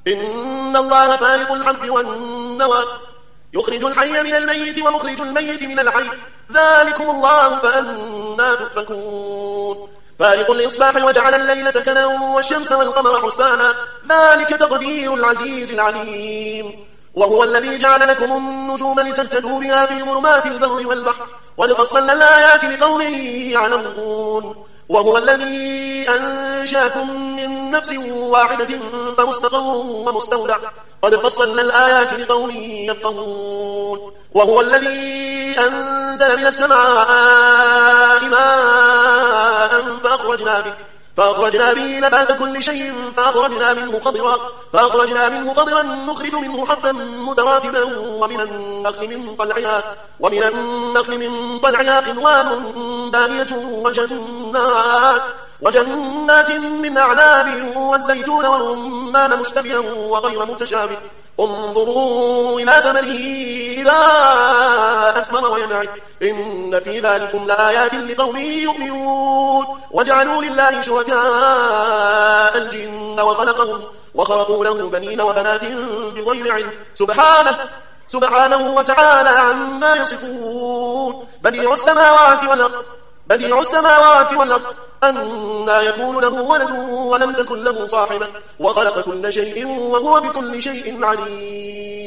إن الله فارق الحب والنوى يخرج الحي من الميت ومخرج الميت من الحي ذلكم الله فأنا تؤفكون فارق الإصباح وجعل الليل سكنا والشمس والقمر حسبانا ذلك تقدير العزيز العليم وهو الذي جعل لكم النجوم لتهتدوا بها في ظلمات البر والبحر قد فصلنا الآيات لقوم يعلمون وهو الذي أنشاكم من نفس واحدة فمستقر ومستودع قد فصلنا الآيات لقوم يفقهون وهو الذي أنزل من السماء ماء فأخرجنا به نبات كل شيء فأخرجنا منه خضرا نخرج منه حبا متراكبا ومن النخل من طلعها قنوان دانية وجنات من أعناب والزيتون والرمان مشتبها وغير متشابه انظروا إلى ثمره إذا أثمر وينعم إن في ذلكم لآيات لقوم يؤمنون وجعلوا لله شركاء الجن وخلقوا له بنين وبنات بغير علم سبحانه وتعالى عما يصفون بديع السماوات والأرض أنى يكون له ولد ولم تكن له صاحبة وخلق كل شيء وهو بكل شيء عليم